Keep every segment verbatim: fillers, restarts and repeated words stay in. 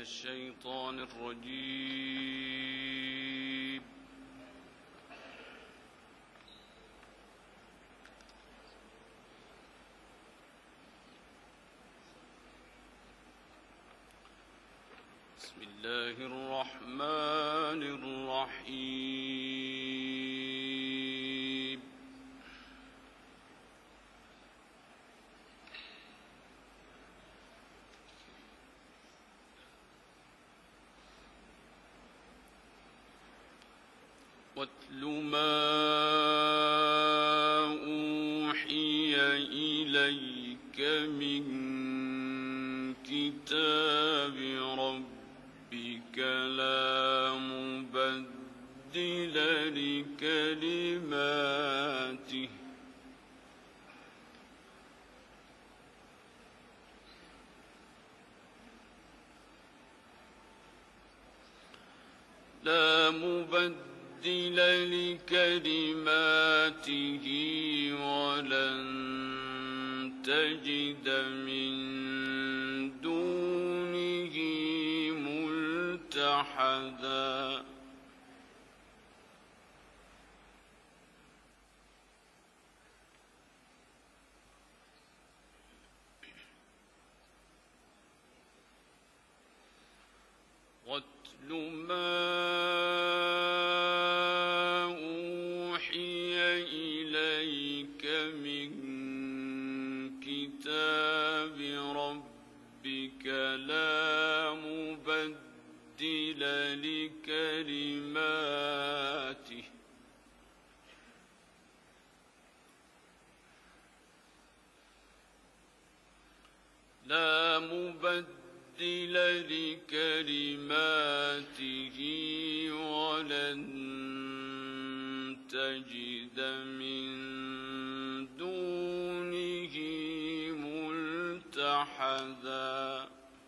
الشيطان الرجيم. بسم الله الرحمن الرحيم. واتل ما أوحي إليك من كتاب ربك لا مبدل لكلماته لا مبدل لكلماته ولن تجد من دونه ملتحدا. واتل ما أوحي إليك من كتاب ربك لا مبدل لكلماته لا مبدل لكلماته ولن تجد من دونه ملتحدا.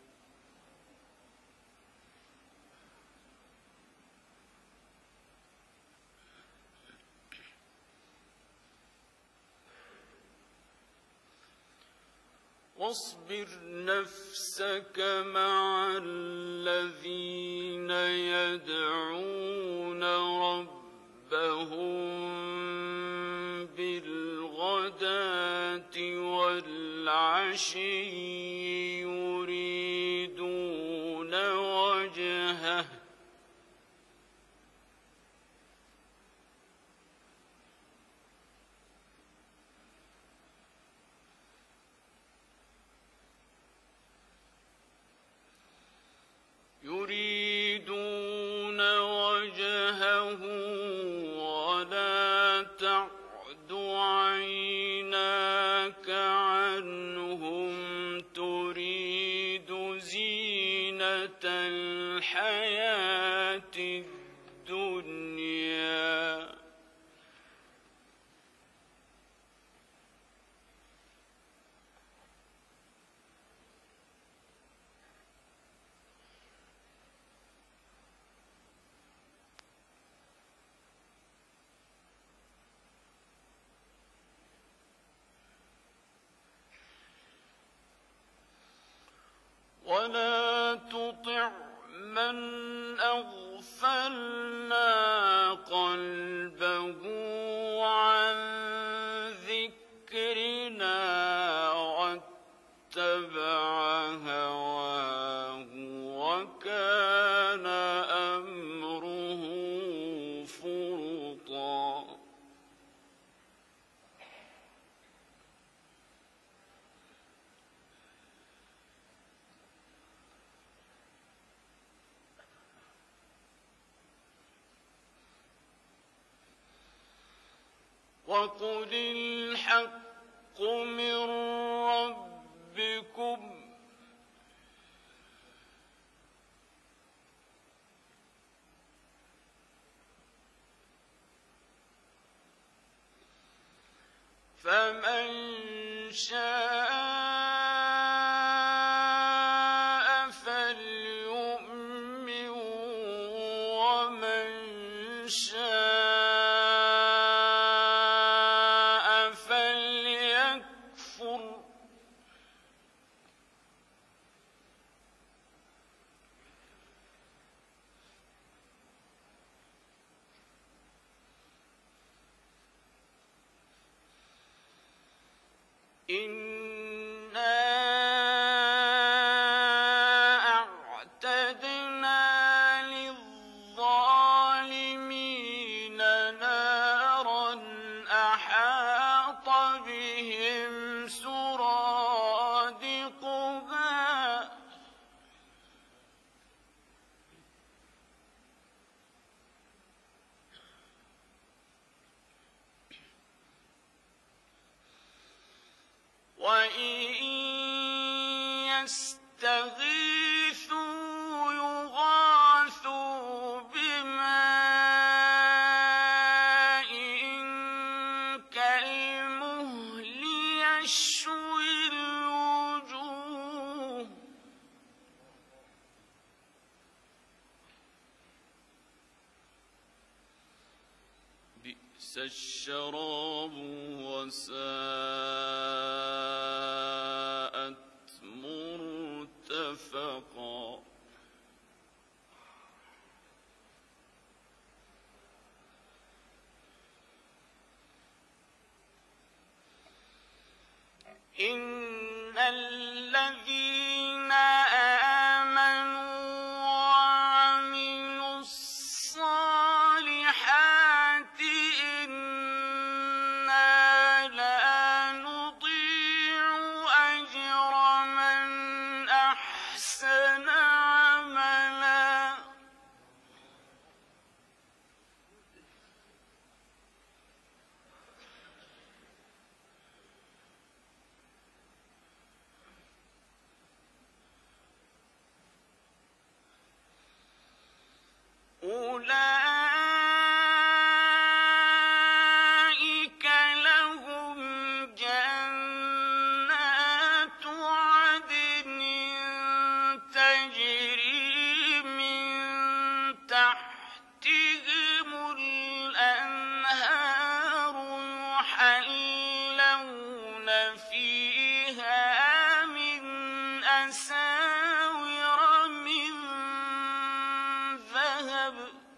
واصبر نفسك مع الذين يدعون ربهم بالغداة والعشي يريدون وجهه يريدون وجهه ولا تعد عيناك عنهم تريد زينة الحياة الدنيا ولا تطع من أغفلنا قلبه عن ذكرنا واتبع هواه وكان أمره فرطا. وقل الحق من ربكم فمن شاء فليؤمن ومن شاء فليكفر إنا أعتدنا للظالمين نارا أحاط بهم سرادقها وإن يستغيثوا يغاثوا بماء كالمهل يشوي الوجوه بئس الشراب وساءت مرتفقا إن الذين آمنوا وعملوا الصالحات إنا لا نضيع أجر من أحسن عملا أولئك لهم جنات عدن تجري من تحتهم الأنهار يحلون فيها من أساور من ذهب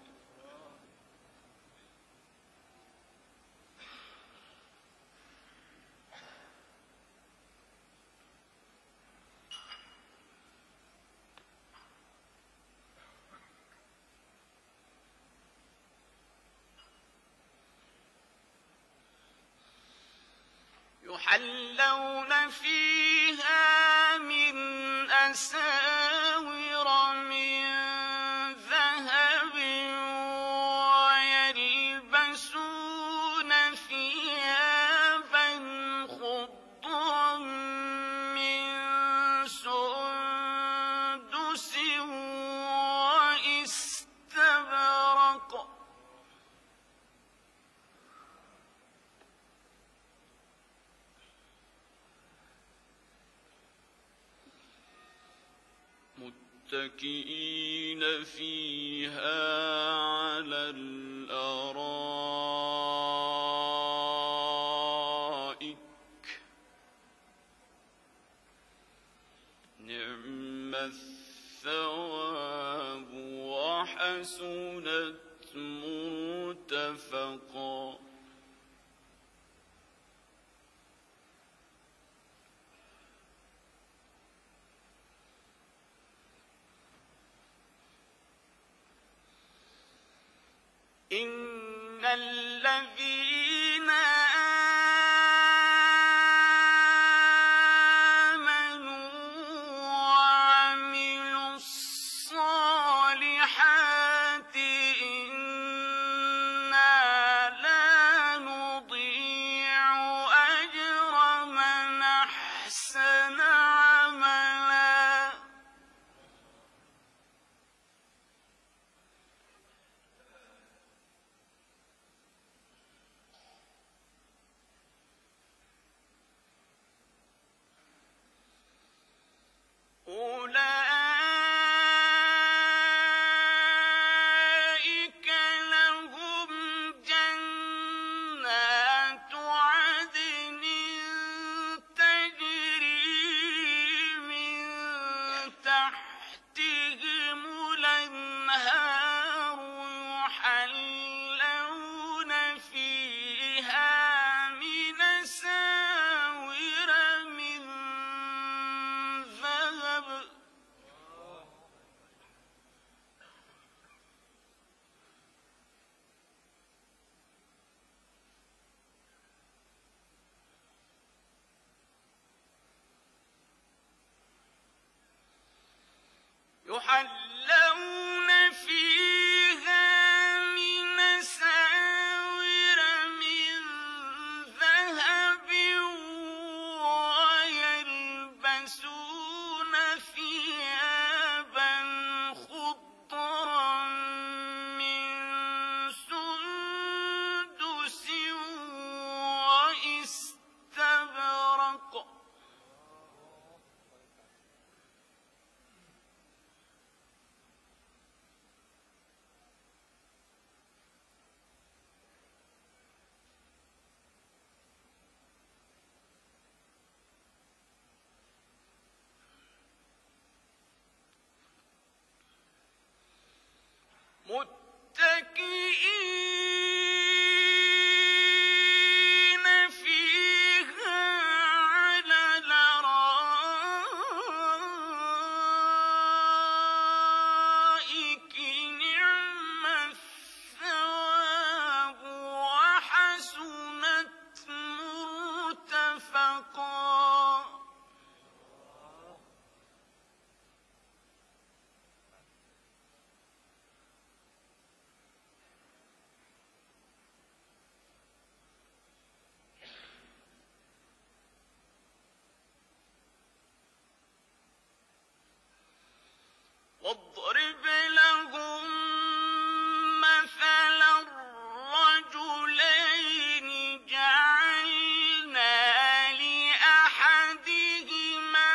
يحلون فيها من أساور من ذهب ويلبسون ثيابا خضرا من سندس واستبرق متكئين فيها على الأرائك نعم الثواب وحسنت مرتفقا إن الذين آمنوا وعملوا الصالحات إنا لا نضيع أجر من أحسن عملا يحلون فيها من أساور من ذهب ويلبسون ثيابا خضرا من سندس واستبرق متكئين فيها على الأرائك نعم الثواب وحسنت مرتفقا واضرب لهم مثلا الرجلين جعلنا لأحدهما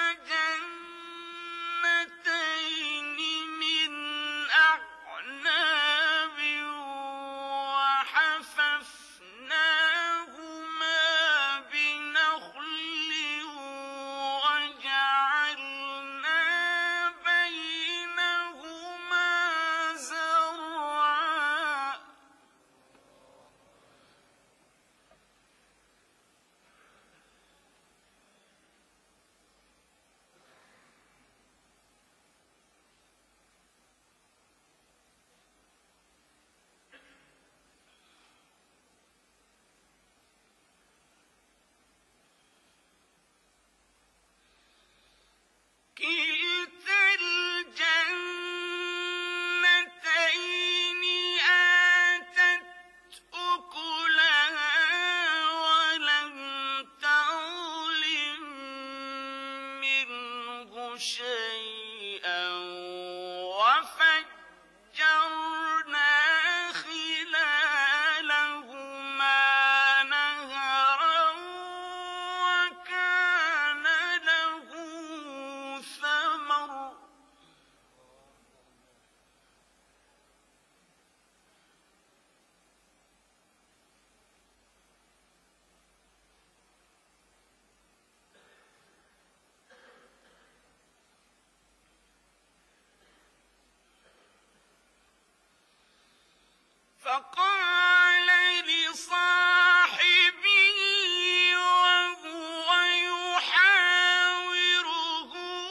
جنتين من أعناب وحففناهما بنخل وجعلنا بينهما زرعا كلتا الجنتين آتت أكلها ولم تظلم منه شيئا وفجرنا خلالهما نهرا وكان له ثمر فقال لصاحبه وهو يحاوره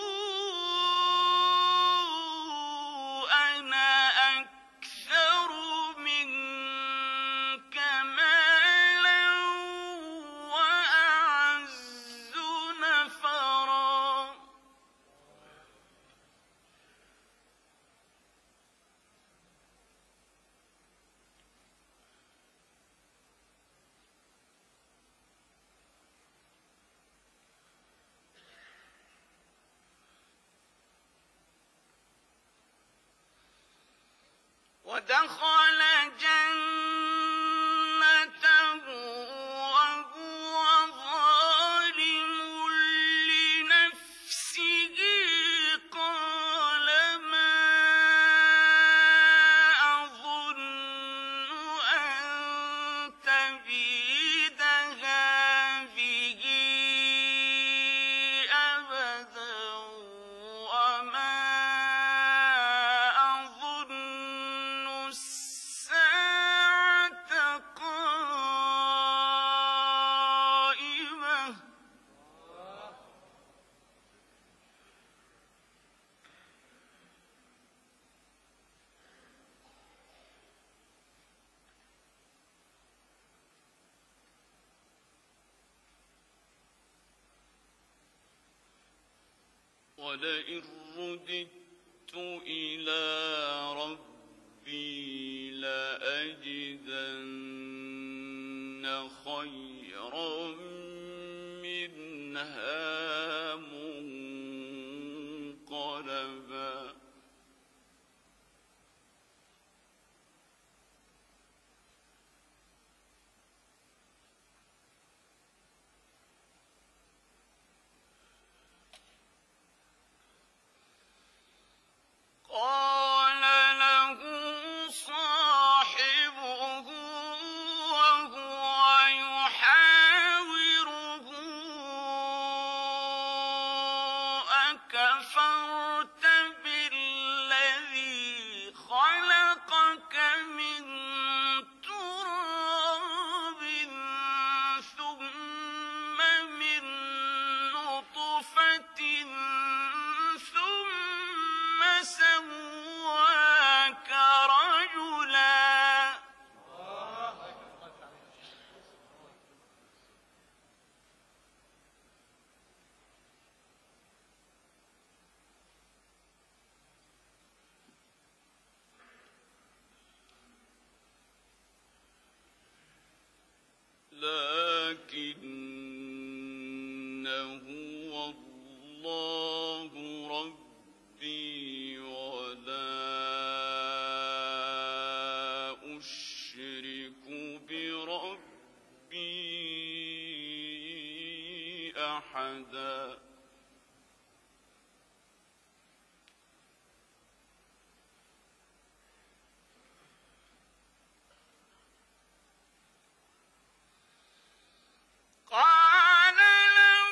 أنا أكثر منك مالا وأعز نفرا ودخل جنته وهو ظالم لنفسه قال ما أظن أن تبيد هذه أبدا وما أظن الساعة قائمة ولئن رددت إلى ربي لأجدن خيرا منها منقلبا قال له صاحبه وهو يحاوره أكفرت بالذي خلقك من تراب ثم من نطفة ثم سواك رجلا لكنه الله ربي ولا أشرك بربي أحدا قال له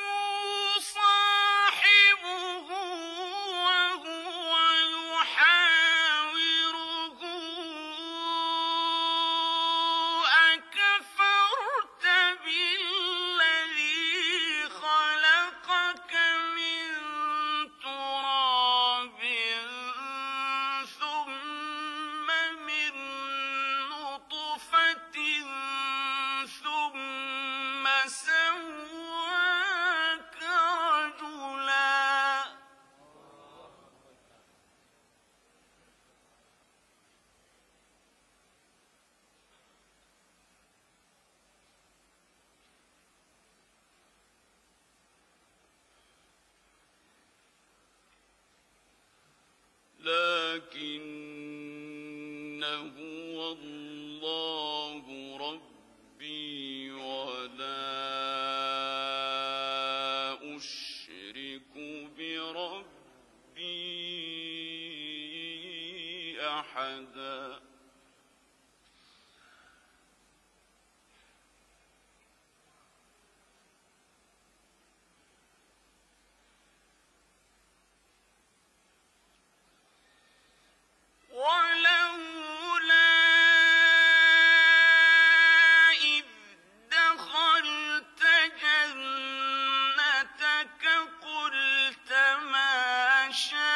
صاحبه وهو يحاوره أكفرت بالذي خلقك من تراب ثم من نطفة ثم سواك رجلا لكنه الله ربي ولا أشرك بربي أحدا ولولا إذ دخلت جنتك قلت ما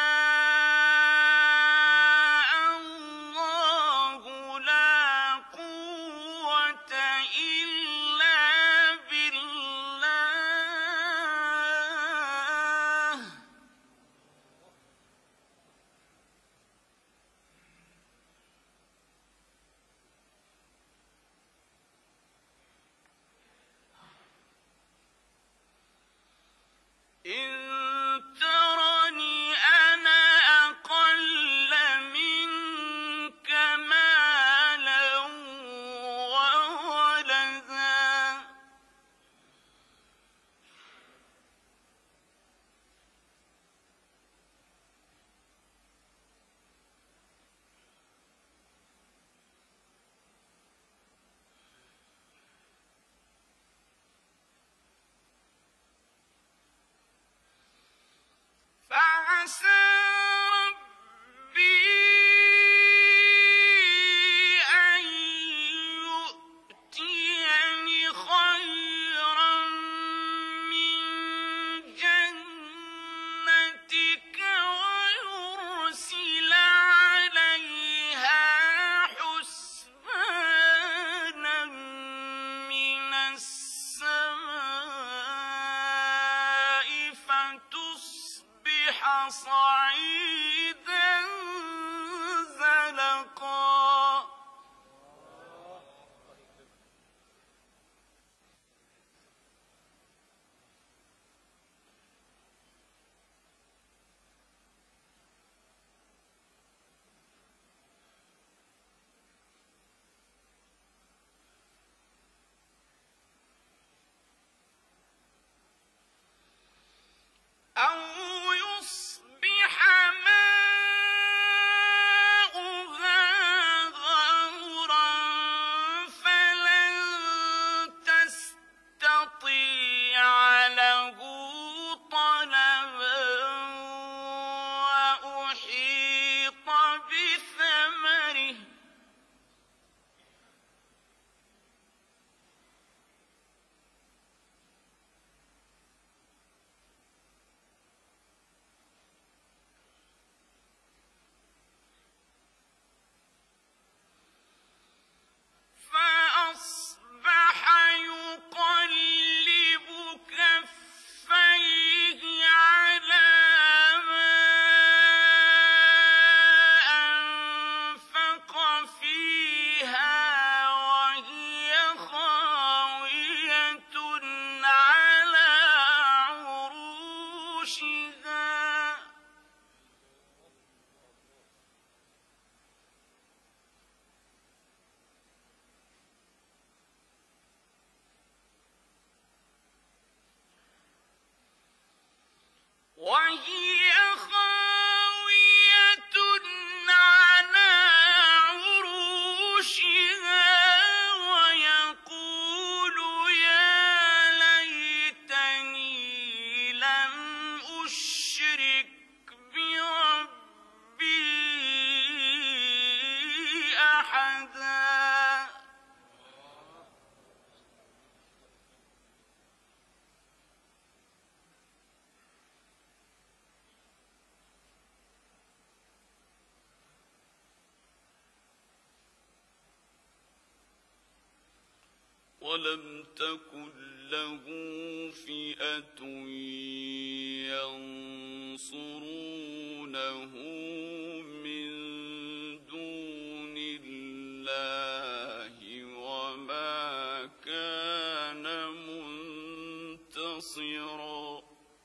شاء الله لا قوة إلا بالله إن ترني أنا أقل منك مالا وولدا فعسى ربي أن يؤتيني خيرا من جنتك ويرسل عليها حسبانا من السماء فتصبح صعيدا ولم تكن له فئة ينصرونه من دون الله وما كان منتصرا.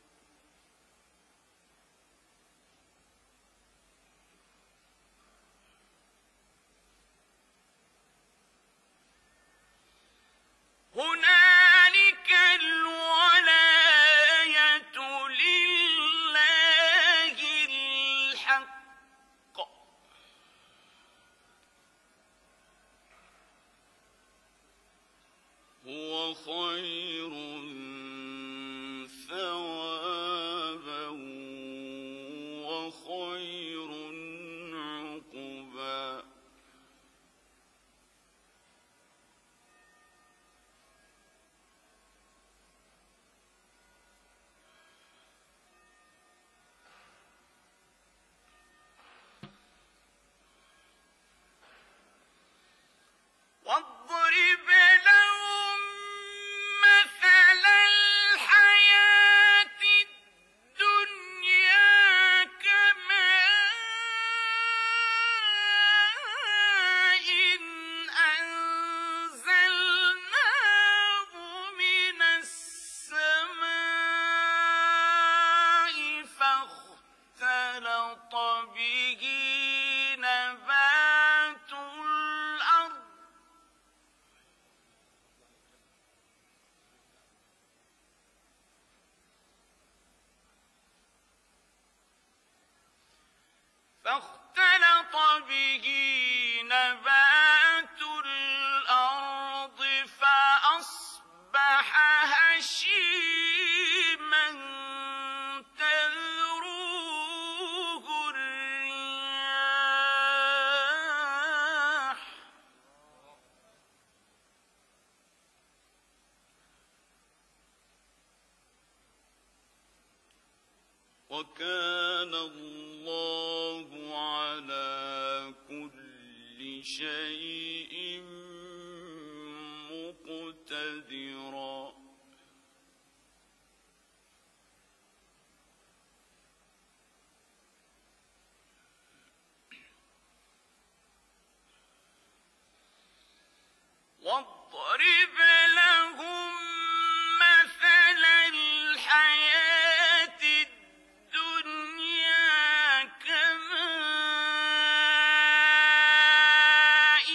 هنالك الولاية لله الحق هو خير ثوابا وخير عقبا. واضرب لهم مثل الحياة الدنيا كماء أنزلناه من السماء فاختلط به نبات الأرض فاختلط به نبات الأرض فأصبح هشيما تذروه الرياح وكان الله على كل شيء مقتدرا. واضرب لهم مثل الحياة الدنيا كماء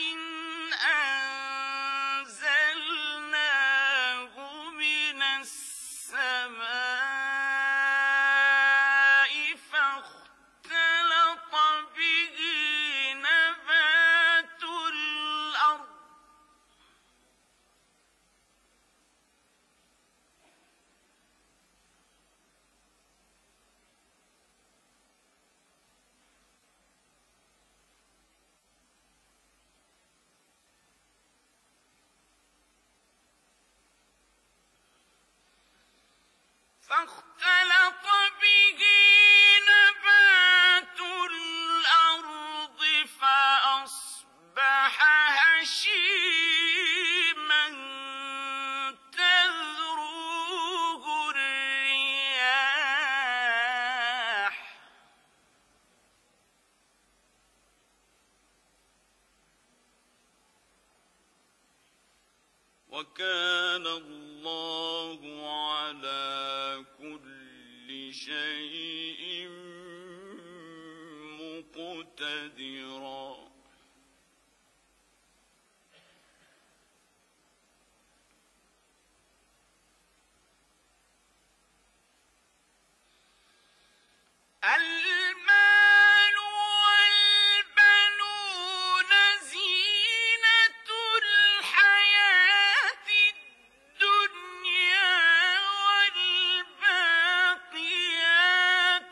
أنزلناه من السماء فاختلط به نبات الأرض فاختلط به نبات الأرض فأصبح هشيما تذروه الرياح وكان الله على كل شيء مقتدرا. المال والبنون زينة الحياة الدنيا والباقيات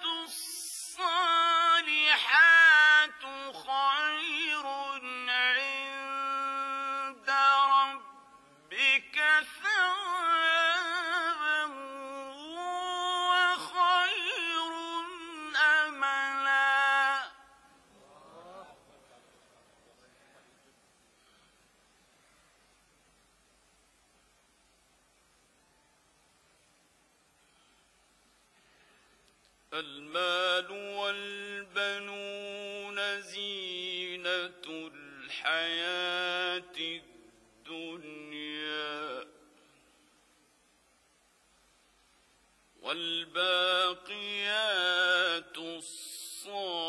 الصالحات خير عند ربك ثوابا وخير أملا. المال والبنون زينة الحياة الدنيا والباقيات الصالحات